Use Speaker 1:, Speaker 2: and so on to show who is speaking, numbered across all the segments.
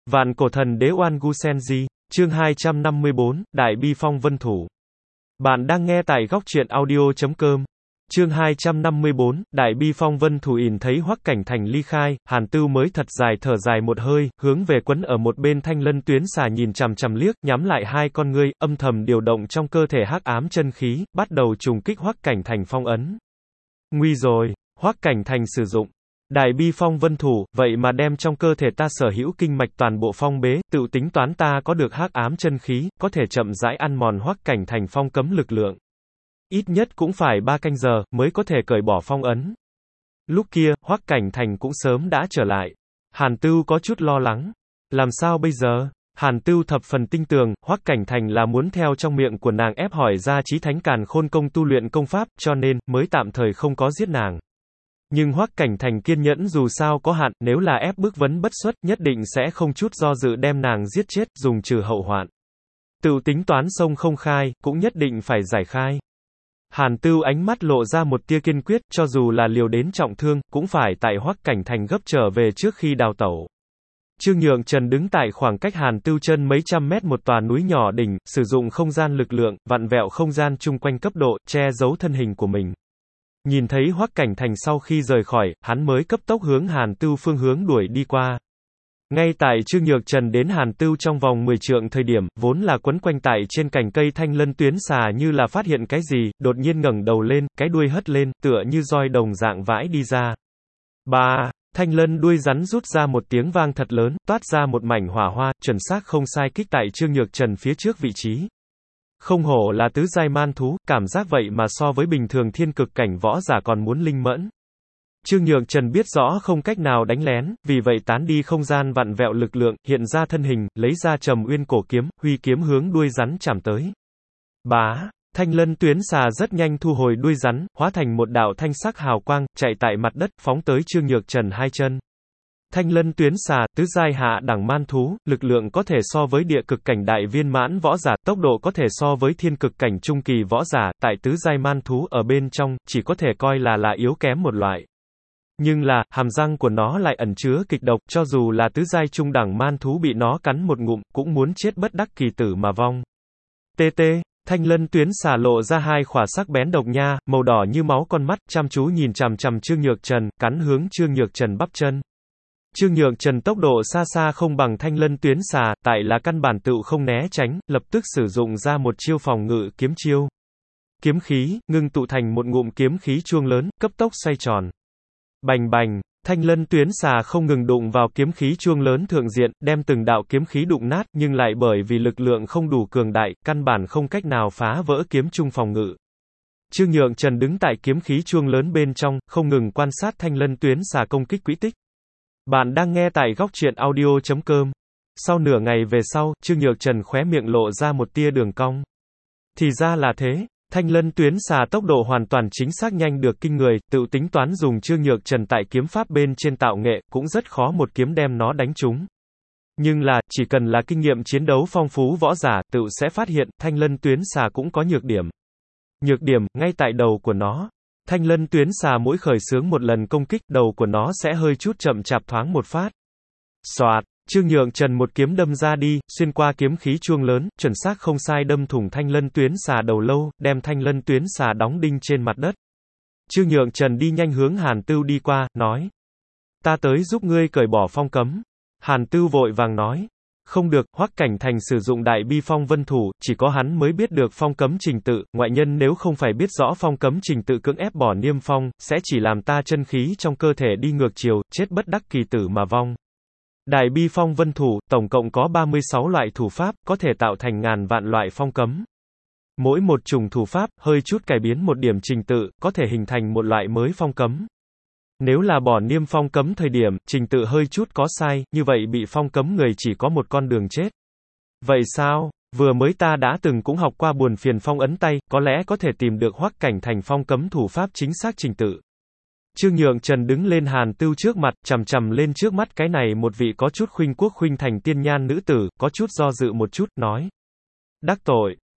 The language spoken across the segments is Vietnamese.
Speaker 1: Vạn cổ thần đế Oan Gu Senji, chương 254, Đại Bi Phong Vân Thủ. Bạn đang nghe tại góc truyện audio.com. Chương 254, Đại Bi Phong Vân Thủ. Ỉn thấy Hoắc Cảnh Thành ly khai, Hàn Tưu mới thật dài thở dài một hơi, hướng về quấn ở một bên Thanh Lân Tuyến Xà nhìn chằm chằm liếc, nhắm lại hai con ngươi, âm thầm điều động trong cơ thể hắc ám chân khí, bắt đầu trùng kích Hoắc Cảnh Thành phong ấn. Nguy rồi, Hoắc Cảnh Thành sử dụng Đại Bi Phong Vân Thủ, vậy mà đem trong cơ thể ta sở hữu kinh mạch toàn bộ phong bế, tự tính toán ta có được hắc ám chân khí, có thể chậm rãi ăn mòn Hoắc Cảnh Thành phong cấm lực lượng. Ít nhất cũng phải 3 canh giờ, mới có thể cởi bỏ phong ấn. Lúc kia, Hoắc Cảnh Thành cũng sớm đã trở lại. Hàn Tưu có chút lo lắng. Làm sao bây giờ? Hàn Tưu thập phần tinh tường, Hoắc Cảnh Thành là muốn theo trong miệng của nàng ép hỏi ra Chí Thánh Càn Khôn Công tu luyện công pháp, cho nên, mới tạm thời không có giết nàng. Nhưng Hoắc Cảnh Thành kiên nhẫn dù sao có hạn, nếu là ép bức vấn bất xuất, nhất định sẽ không chút do dự đem nàng giết chết, dùng trừ hậu hoạn. Tự tính toán sông không khai, cũng nhất định phải giải khai. Hàn Tưu ánh mắt lộ ra một tia kiên quyết, cho dù là liều đến trọng thương, cũng phải tại Hoắc Cảnh Thành gấp trở về trước khi đào tẩu. Trương Nhượng Trần đứng tại khoảng cách Hàn Tưu chân mấy trăm mét một tòa núi nhỏ đỉnh, sử dụng không gian lực lượng, vặn vẹo không gian chung quanh cấp độ, che giấu thân hình của mình. Nhìn thấy Hoắc Cảnh Thành sau khi rời khỏi, hắn mới cấp tốc hướng Hàn Tưu phương hướng đuổi đi qua. Ngay tại Trương Nhược Trần đến Hàn Tưu trong vòng 10 trượng thời điểm, vốn là quấn quanh tại trên cành cây Thanh Lân Tuyến Xà như là phát hiện cái gì, đột nhiên ngẩng đầu lên, cái đuôi hất lên, tựa như roi đồng dạng vãi đi ra. Ba, Thanh Lân đuôi rắn rút ra một tiếng vang thật lớn, toát ra một mảnh hỏa hoa, chuẩn xác không sai kích tại Trương Nhược Trần phía trước vị trí. Không hổ là tứ giai man thú, cảm giác vậy mà so với bình thường thiên cực cảnh võ giả còn muốn linh mẫn. Trương Nhượng Trần biết rõ không cách nào đánh lén, vì vậy tán đi không gian vặn vẹo lực lượng, hiện ra thân hình, lấy ra Trầm Uyên cổ kiếm, huy kiếm hướng đuôi rắn chạm tới. Bá, Thanh Lân Tuyến Xà rất nhanh thu hồi đuôi rắn, hóa thành một đạo thanh sắc hào quang, chạy tại mặt đất, phóng tới Trương Nhược Trần hai chân. Thanh Lân Tuyến Xà, tứ giai hạ đẳng man thú, lực lượng có thể so với địa cực cảnh đại viên mãn võ giả, tốc độ có thể so với thiên cực cảnh trung kỳ võ giả, tại tứ giai man thú ở bên trong, chỉ có thể coi là yếu kém một loại. Nhưng là, hàm răng của nó lại ẩn chứa kịch độc, cho dù là tứ giai trung đẳng man thú bị nó cắn một ngụm, cũng muốn chết bất đắc kỳ tử mà vong. TT, Thanh Lân Tuyến Xà lộ ra hai khỏa sắc bén độc nha, màu đỏ như máu con mắt, chăm chú nhìn chằm chằm Trương Nhược Trần, cắn hướng Trương Nhược Trần bắp chân. Trương Nhượng Trần tốc độ xa xa không bằng Thanh Lân Tuyến Xà, tại là căn bản tựu không né tránh, lập tức sử dụng ra một chiêu phòng ngự kiếm chiêu. Kiếm khí, ngưng tụ thành một ngụm kiếm khí chuông lớn, cấp tốc xoay tròn. Bành bành, Thanh Lân Tuyến Xà không ngừng đụng vào kiếm khí chuông lớn thượng diện, đem từng đạo kiếm khí đụng nát, nhưng lại bởi vì lực lượng không đủ cường đại, căn bản không cách nào phá vỡ kiếm trung phòng ngự. Trương Nhượng Trần đứng tại kiếm khí chuông lớn bên trong, không ngừng quan sát Thanh Lân Tuyến Xà công kích quỹ tích. Bạn đang nghe tại góc truyện audio.com. Sau nửa ngày về sau, Trương Nhược Trần khóe miệng lộ ra một tia đường cong. Thì ra là thế, Thanh Lân Tuyến Xà tốc độ hoàn toàn chính xác nhanh được kinh người, tự tính toán dùng Trương Nhược Trần tại kiếm pháp bên trên tạo nghệ, cũng rất khó một kiếm đem nó đánh trúng. Nhưng là, chỉ cần là kinh nghiệm chiến đấu phong phú võ giả, tự sẽ phát hiện, Thanh Lân Tuyến Xà cũng có nhược điểm. Nhược điểm, ngay tại đầu của nó. Thanh Lân Tuyến Xà mỗi khởi xướng một lần công kích, đầu của nó sẽ hơi chút chậm chạp thoáng một phát. Xoạt, Trương Nhượng Trần một kiếm đâm ra đi, xuyên qua kiếm khí chuông lớn, chuẩn xác không sai đâm thủng Thanh Lân Tuyến Xà đầu lâu, đem Thanh Lân Tuyến Xà đóng đinh trên mặt đất. Trương Nhượng Trần đi nhanh hướng Hàn Tưu đi qua, nói: "Ta tới giúp ngươi cởi bỏ phong cấm." Hàn Tưu vội vàng nói: "Không được, Hoắc Cảnh Thành sử dụng Đại Bi Phong Vân Thủ, chỉ có hắn mới biết được phong cấm trình tự, ngoại nhân nếu không phải biết rõ phong cấm trình tự cưỡng ép bỏ niêm phong, sẽ chỉ làm ta chân khí trong cơ thể đi ngược chiều, chết bất đắc kỳ tử mà vong." Đại Bi Phong Vân Thủ, tổng cộng có 36 loại thủ pháp, có thể tạo thành ngàn vạn loại phong cấm. Mỗi một chủng thủ pháp, hơi chút cải biến một điểm trình tự, có thể hình thành một loại mới phong cấm. Nếu là bỏ niêm phong cấm thời điểm, trình tự hơi chút có sai, như vậy bị phong cấm người chỉ có một con đường chết. Vậy sao? Vừa mới ta đã từng cũng học qua buồn phiền phong ấn tay, có lẽ có thể tìm được Hoắc Cảnh Thành phong cấm thủ pháp chính xác trình tự. Trương Nhượng Trần đứng lên Hàn Tưu trước mặt, chằm chằm lên trước mắt cái này một vị có chút khuynh quốc khuynh thành tiên nhan nữ tử, có chút do dự một chút, nói: "Đắc tội."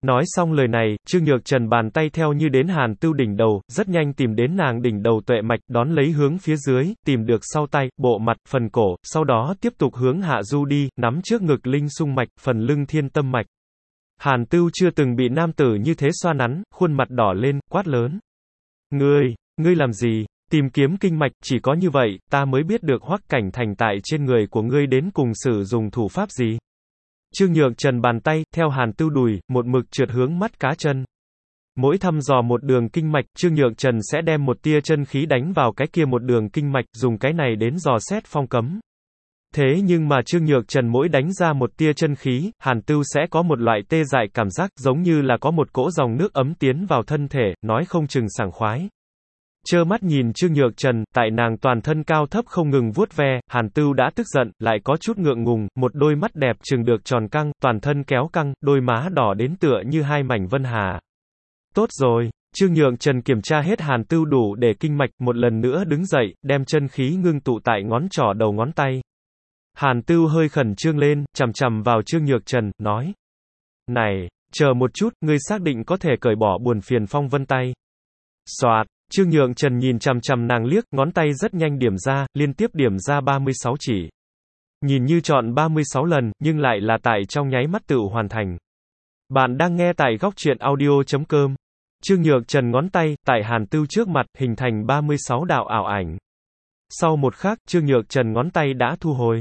Speaker 1: Nói xong lời này, Trương Nhược Trần bàn tay theo như đến Hàn Tưu đỉnh đầu, rất nhanh tìm đến nàng đỉnh đầu tuệ mạch, đón lấy hướng phía dưới, tìm được sau tay, bộ mặt, phần cổ, sau đó tiếp tục hướng hạ du đi, nắm trước ngực linh sung mạch, phần lưng thiên tâm mạch. Hàn Tưu chưa từng bị nam tử như thế xoa nắn, khuôn mặt đỏ lên, quát lớn. Ngươi làm gì? Tìm kiếm kinh mạch, chỉ có như vậy, ta mới biết được Hoắc Cảnh Thành tại trên người của ngươi đến cùng sử dụng thủ pháp gì. Trương Nhược Trần bàn tay, theo Hàn Tưu đùi, một mực trượt hướng mắt cá chân. Mỗi thăm dò một đường kinh mạch, Trương Nhược Trần sẽ đem một tia chân khí đánh vào cái kia một đường kinh mạch, dùng cái này đến dò xét phong cấm. Thế nhưng mà Trương Nhược Trần mỗi đánh ra một tia chân khí, Hàn Tưu sẽ có một loại tê dại cảm giác, giống như là có một cỗ dòng nước ấm tiến vào thân thể, nói không chừng sảng khoái. Trơ mắt nhìn Trương Nhược Trần, tại nàng toàn thân cao thấp không ngừng vuốt ve, Hàn Tưu đã tức giận, lại có chút ngượng ngùng, một đôi mắt đẹp trừng được tròn căng, toàn thân kéo căng, đôi má đỏ đến tựa như hai mảnh vân hà. Tốt rồi, Trương Nhược Trần kiểm tra hết Hàn Tưu đủ để kinh mạch, một lần nữa đứng dậy, đem chân khí ngưng tụ tại ngón trỏ đầu ngón tay. Hàn Tưu hơi khẩn trương lên, chằm chằm vào Trương Nhược Trần, nói. Này, chờ một chút, ngươi xác định có thể cởi bỏ buồn phiền phong vân tay. Soạt. Trương Nhược Trần nhìn chằm chằm nàng liếc, ngón tay rất nhanh điểm ra, liên tiếp điểm ra 36 chỉ. Nhìn như chọn 36 lần, nhưng lại là tại trong nháy mắt tự hoàn thành. Bạn đang nghe tại góc truyện audio.com. Trương Nhược Trần ngón tay, tại Hàn Tưu trước mặt, hình thành 36 đạo ảo ảnh. Sau một khắc, Trương Nhược Trần ngón tay đã thu hồi.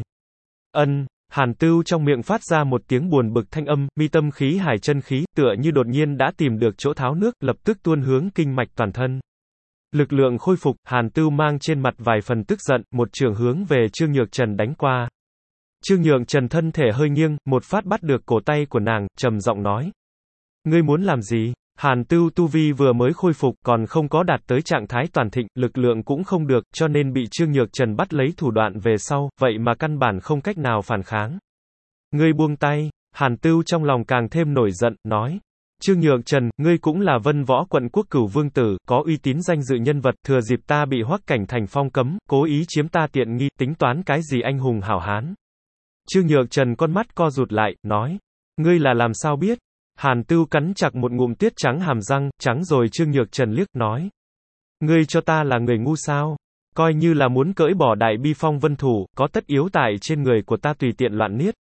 Speaker 1: Hàn Tưu trong miệng phát ra một tiếng buồn bực thanh âm, mi tâm khí hải chân khí, tựa như đột nhiên đã tìm được chỗ tháo nước, lập tức tuôn hướng kinh mạch toàn thân. Lực lượng khôi phục, Hàn Tưu mang trên mặt vài phần tức giận, một trường hướng về Trương Nhược Trần đánh qua. Trương Nhược Trần thân thể hơi nghiêng, một phát bắt được cổ tay của nàng, trầm giọng nói. Ngươi muốn làm gì? Hàn Tưu tu vi vừa mới khôi phục, còn không có đạt tới trạng thái toàn thịnh, lực lượng cũng không được, cho nên bị Trương Nhược Trần bắt lấy thủ đoạn về sau, vậy mà căn bản không cách nào phản kháng. Ngươi buông tay, Hàn Tưu trong lòng càng thêm nổi giận, nói. Trương Nhược Trần, ngươi cũng là Vân Võ quận quốc cửu vương tử, có uy tín danh dự nhân vật, thừa dịp ta bị Hoắc Cảnh Thành phong cấm, cố ý chiếm ta tiện nghi, tính toán cái gì anh hùng hảo hán. Trương Nhược Trần con mắt co rụt lại, nói. Ngươi là làm sao biết? Hàn Tưu cắn chặt một ngụm tiết trắng hàm răng, trắng rồi Trương Nhược Trần liếc, nói. Ngươi cho ta là người ngu sao? Coi như là muốn cởi bỏ đại bi phong vân thủ, có tất yếu tại trên người của ta tùy tiện loạn niết.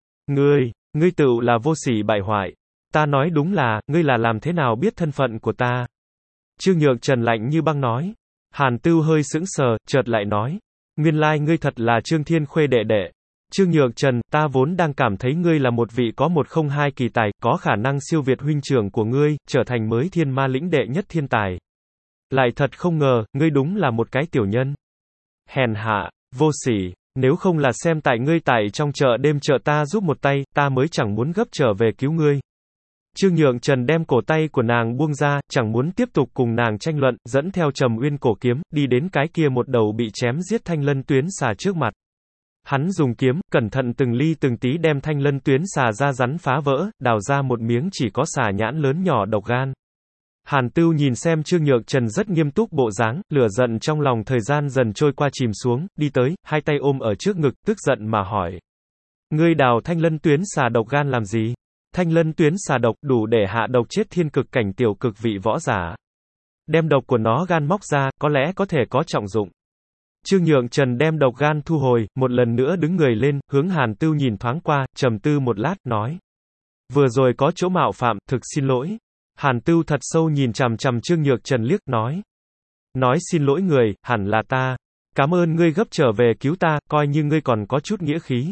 Speaker 1: Ngươi tựu là vô sỉ bại hoại. Ta nói đúng là, ngươi là làm thế nào biết thân phận của ta? Trương Nhược Trần lạnh như băng nói. Hàn Tưu hơi sững sờ, chợt lại nói. Nguyên lai ngươi thật là Trương Thiên Khuê đệ đệ. Trương Nhược Trần, ta vốn đang cảm thấy ngươi là một vị có 102 kỳ tài, có khả năng siêu việt huynh trưởng của ngươi, trở thành mới thiên ma lĩnh đệ nhất thiên tài. Lại thật không ngờ, ngươi đúng là một cái tiểu nhân. Hèn hạ, vô sỉ, nếu không là xem tại ngươi tại trong chợ đêm trợ ta giúp một tay, ta mới chẳng muốn gấp trở về cứu ngươi. Trương Nhược Trần đem cổ tay của nàng buông ra, chẳng muốn tiếp tục cùng nàng tranh luận, dẫn theo Trầm Uyên cổ kiếm, đi đến cái kia một đầu bị chém giết thanh lân tuyến xà trước mặt. Hắn dùng kiếm, cẩn thận từng ly từng tí đem thanh lân tuyến xà ra rắn phá vỡ, đào ra một miếng chỉ có xà nhãn lớn nhỏ độc gan. Hàn Tưu nhìn xem Trương Nhược Trần rất nghiêm túc bộ dáng, lửa giận trong lòng thời gian dần trôi qua chìm xuống, đi tới, hai tay ôm ở trước ngực, tức giận mà hỏi. Ngươi đào thanh lân tuyến xà độc gan làm gì? Thanh lân tuyến xà độc đủ để hạ độc chết thiên cực cảnh tiểu cực vị võ giả. Đem độc của nó gan móc ra, có lẽ có thể có trọng dụng. Trương Nhược Trần đem độc gan thu hồi, một lần nữa đứng người lên, hướng Hàn Tưu nhìn thoáng qua, trầm tư một lát, nói. Vừa rồi có chỗ mạo phạm, thực xin lỗi. Hàn Tưu thật sâu nhìn chằm chằm Trương Nhược Trần liếc, nói. Nói xin lỗi người, hẳn là ta. Cảm ơn ngươi gấp trở về cứu ta, coi như ngươi còn có chút nghĩa khí.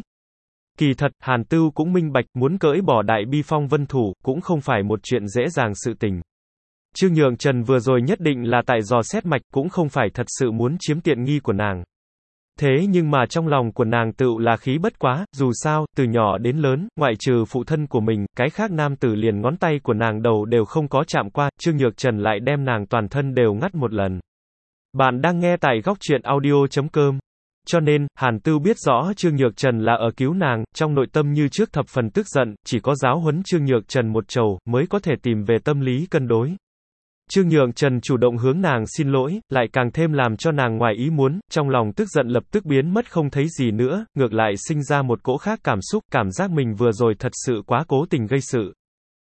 Speaker 1: Kỳ thật, Hàn Tưu cũng minh bạch, muốn cởi bỏ đại bi phong vân thủ, cũng không phải một chuyện dễ dàng sự tình. Trương Nhược Trần vừa rồi nhất định là tại dò xét mạch, cũng không phải thật sự muốn chiếm tiện nghi của nàng. Thế nhưng mà trong lòng của nàng tựu là khí bất quá, dù sao, từ nhỏ đến lớn, ngoại trừ phụ thân của mình, cái khác nam tử liền ngón tay của nàng đầu đều không có chạm qua, Trương Nhược Trần lại đem nàng toàn thân đều ngắt một lần. Bạn đang nghe tại góc truyện audio.com. Cho nên, Hàn Tưu biết rõ Trương Nhược Trần là ở cứu nàng, trong nội tâm như trước thập phần tức giận, chỉ có giáo huấn Trương Nhược Trần một trầu, mới có thể tìm về tâm lý cân đối. Trương Nhược Trần chủ động hướng nàng xin lỗi, lại càng thêm làm cho nàng ngoài ý muốn, trong lòng tức giận lập tức biến mất không thấy gì nữa, ngược lại sinh ra một cỗ khác cảm xúc, cảm giác mình vừa rồi thật sự quá cố tình gây sự.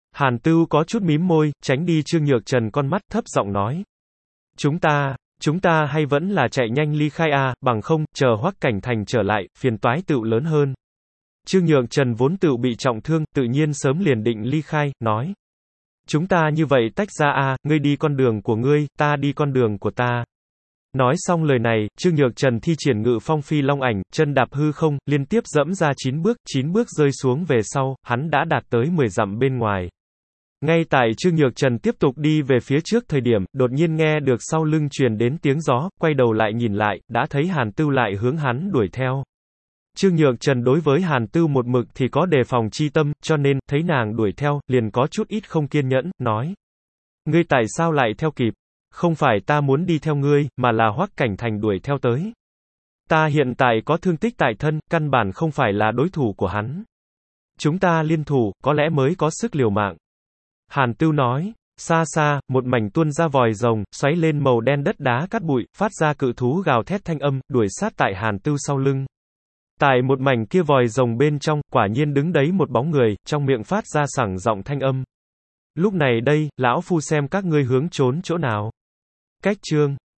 Speaker 1: Hàn Tưu có chút mím môi, tránh đi Trương Nhược Trần con mắt, thấp giọng nói. Chúng ta hay vẫn là chạy nhanh ly khai a, bằng không, chờ Hoắc Cảnh Thành trở lại, phiền toái tựu lớn hơn. Trương Nhược Trần vốn tựu bị trọng thương, tự nhiên sớm liền định ly khai, nói. Chúng ta như vậy tách ra a, ngươi đi con đường của ngươi, ta đi con đường của ta. Nói xong lời này, Trương Nhược Trần thi triển Ngự Phong Phi Long ảnh, chân đạp hư không, liên tiếp dẫm ra 9 bước rơi xuống về sau, hắn đã đạt tới 10 dặm bên ngoài. Ngay tại Trương Nhược Trần tiếp tục đi về phía trước thời điểm, đột nhiên nghe được sau lưng truyền đến tiếng gió, quay đầu lại nhìn lại, đã thấy Hàn Tưu lại hướng hắn đuổi theo. Trương Nhược Trần đối với Hàn Tưu một mực thì có đề phòng chi tâm, cho nên, thấy nàng đuổi theo, liền có chút ít không kiên nhẫn, nói. Ngươi tại sao lại theo kịp? Không phải ta muốn đi theo ngươi, mà là Hoắc Cảnh Thành đuổi theo tới. Ta hiện tại có thương tích tại thân, căn bản không phải là đối thủ của hắn. Chúng ta liên thủ, có lẽ mới có sức liều mạng. Hàn Tưu nói, xa xa, một mảnh tuôn ra vòi rồng, xoáy lên màu đen đất đá cát bụi, phát ra cự thú gào thét thanh âm, đuổi sát tại Hàn Tưu sau lưng. Tại một mảnh kia vòi rồng bên trong, quả nhiên đứng đấy một bóng người, trong miệng phát ra sảng giọng thanh âm. Lúc này đây, lão phu xem các ngươi hướng trốn chỗ nào. Cách chương